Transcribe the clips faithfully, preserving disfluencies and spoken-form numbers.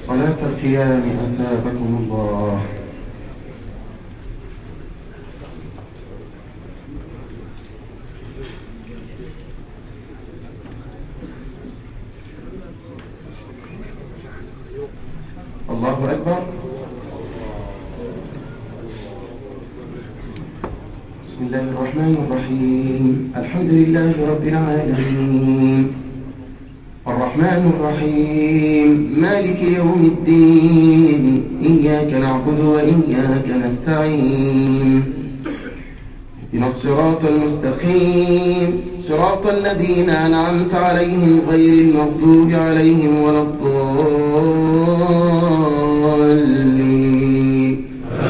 صلاة القيام أثابكم الله. الله أكبر. بسم الله الرحمن الرحيم. الحمد لله رب العالمين الرحمن الرحيم مالك يوم الدين إياك نعبد وإياك نستعين اهدنا الصراط المستقيم صراط الذين أنعمت عليهم غير المغضوب عليهم ولا الضالين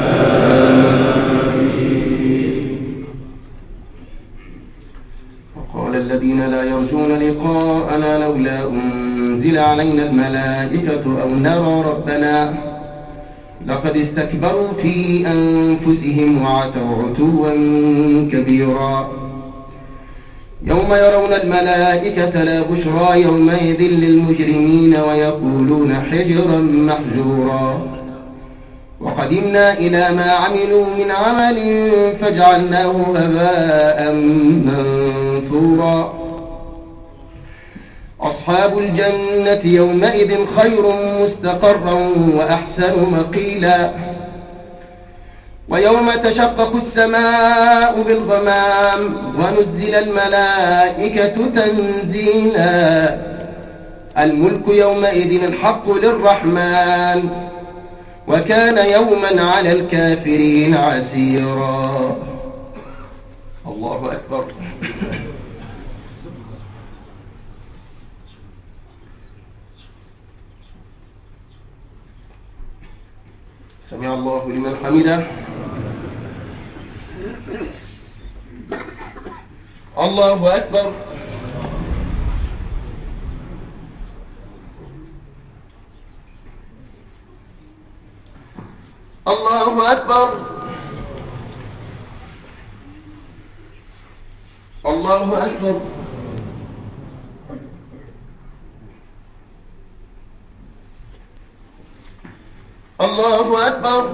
وقال الذين لا يرجون لقاءنا لولا أنزل علينا الملائكة أو نرى ربنا لقد استكبروا في أنفسهم وعتوا عتوا كبيرا يوم يرون الملائكة لا بشرى يومئذ للمجرمين ويقولون حجرا محجورا وقدمنا إلى ما عملوا من عمل فجعلناه هباء منثورا أصحاب الجنة يومئذ خير مستقرا وأحسن مقيلا ويوم تشقق السماء بالغمام ونزل الملائكة تنزيلا الملك يومئذ الحق للرحمن وكان يوما على الكافرين عسيرا. الله أكبر. سمع الله لمن حمده. الله أكبر. الله أكبر. الله أكبر. الله أكبر.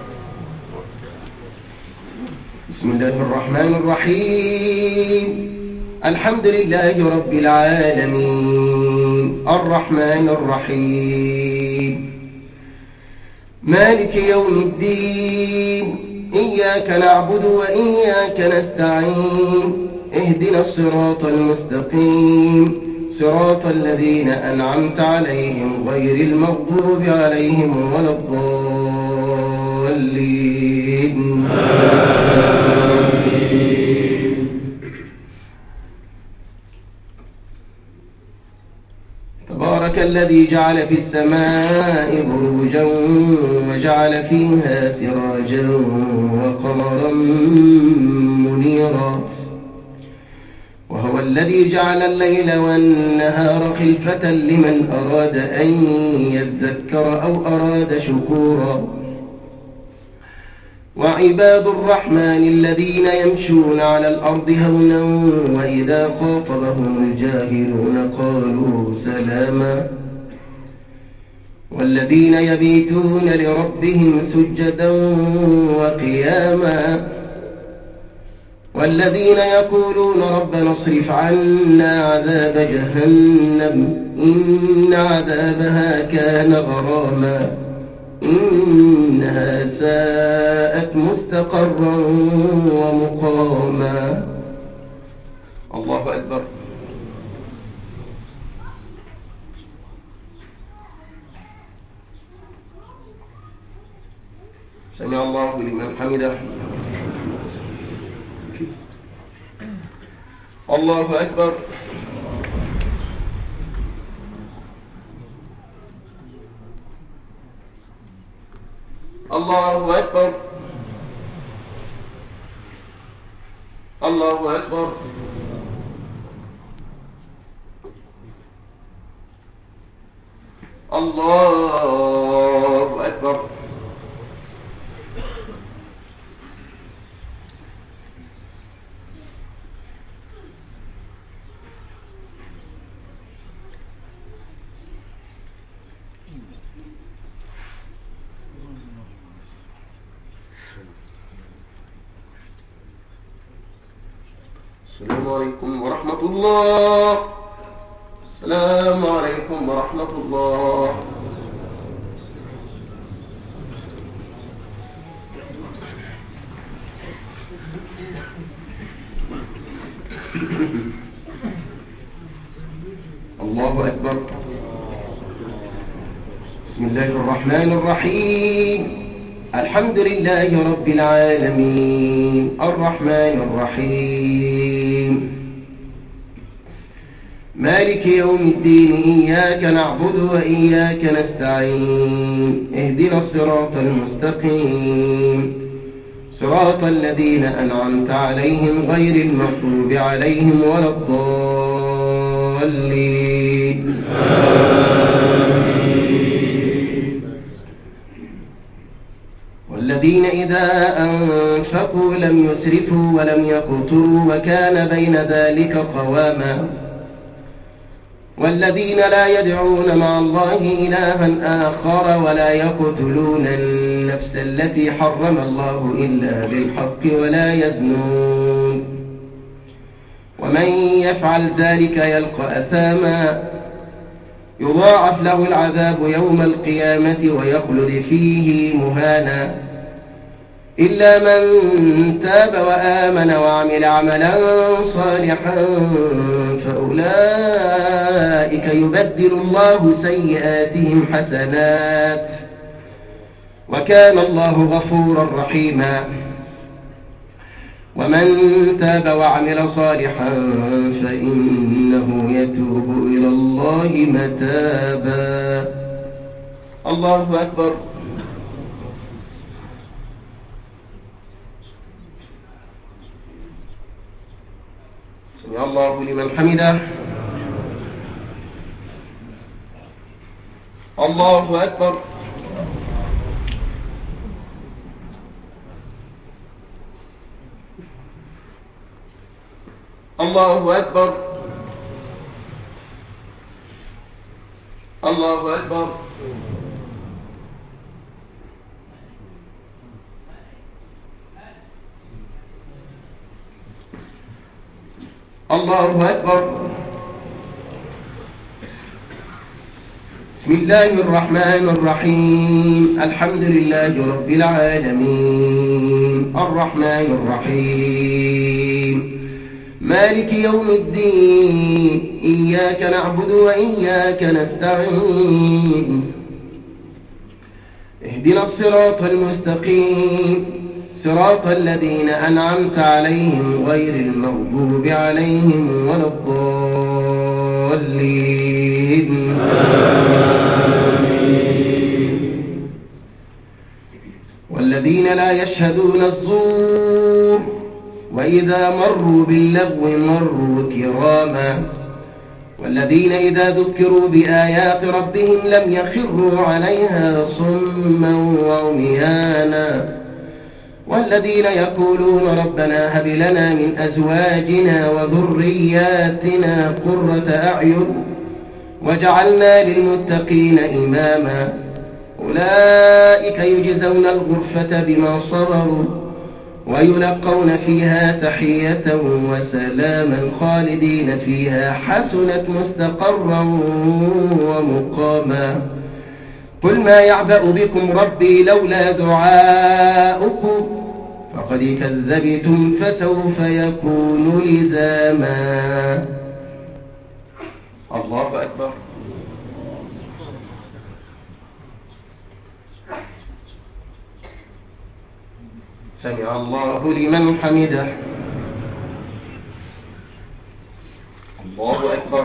بسم الله الرحمن الرحيم الحمد لله رب العالمين الرحمن الرحيم مالك يوم الدين إياك نعبد وإياك نستعين اهدنا الصراط المستقيم صراط الذين أنعمت عليهم غير المغضوب عليهم ولا الضالين آمين. تبارك الذي جعل في السماء بروجا وجعل فيها سراجا وقمرا منيرا وهو الذي جعل الليل والنهار خلفة لمن أراد أن يذكر أو أراد شكورا وعباد الرحمن الذين يمشون على الأرض هونا وإذا خاطبهم الجاهلون قالوا سلاما والذين يبيتون لربهم سجدا وقياما والذين يقولون ربنا اصرف عنا عذاب جهنم إن عذابها كان غراما إنها ساءت مستقرا ومقاما. الله أكبر. سمع الله لمن حمده. الله أكبر. الله أكبر. الله أكبر. الله أكبر. السلام عليكم ورحمة الله. السلام عليكم ورحمة الله. الله أكبر. بسم الله الرحمن الرحيم. الحمد لله رب العالمين الرحمن الرحيم مالك يوم الدين. إياك نعبد وإياك نستعين. اهدنا الصراط المستقيم صراط الذين أنعمت عليهم غير المغضوب عليهم ولا الضالين. والذين إذا أنفقوا لم يسرفوا ولم يقتروا وكان بين ذلك قواما. والذين لا يدعون مع الله إلها آخر ولا يقتلون النفس التي حرم الله إلا بالحق ولا يزنون ومن يفعل ذلك يلقى أثاما يضاعف له العذاب يوم القيامة ويخلد فيه مهانا إلا من تاب وآمن وعمل عملا صالحا فأولئك يبدل الله سيئاتهم حسنات وكان الله غفورا رحيما. ومن تاب وعمل صالحا فإنه يتوب إلى الله متابا. الله أكبر. سمع الله لمن حمده. الله أكبر. الله أكبر. الله أكبر. الله أكبر. بسم الله الرحمن الرحيم. الحمد لله رب العالمين الرحمن الرحيم مالك يوم الدين. إياك نعبد وإياك نستعين. اهدنا الصراط المستقيم صراط الذين أنعمت عليهم غير المغضوب عليهم ولا الضالين. والذين لا يشهدون الزور وإذا مروا باللغو مروا كراما. والذين إذا ذكروا بآيات ربهم لم يخروا عليها صما وعميانا. والذين يقولون ربنا هب لنا من أزواجنا وذرياتنا قرة أعين وجعلنا للمتقين إماما. أولئك يجزون الغرفة بما صبروا ويلقون فيها تحية وسلاما خالدين فيها حسنت مستقرا ومقاما. قل ما يعبأ بكم ربي لولا دعاؤكم فقد كذبتم فسوف يكون لزاما. الله أكبر. سمع الله لمن حمده. الله أكبر.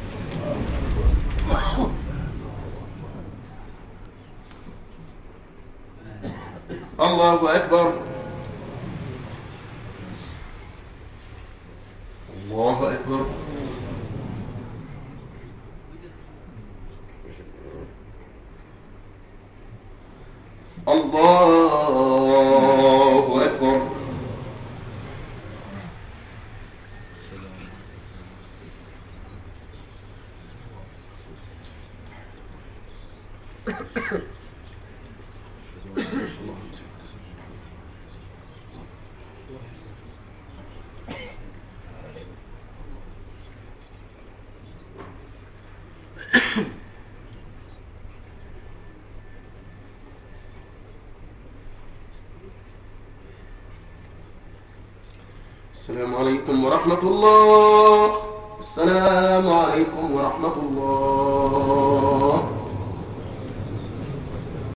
الله أكبر. الله أكبر. الله أكبر. السلام عليكم ورحمة الله. السلام عليكم ورحمة الله.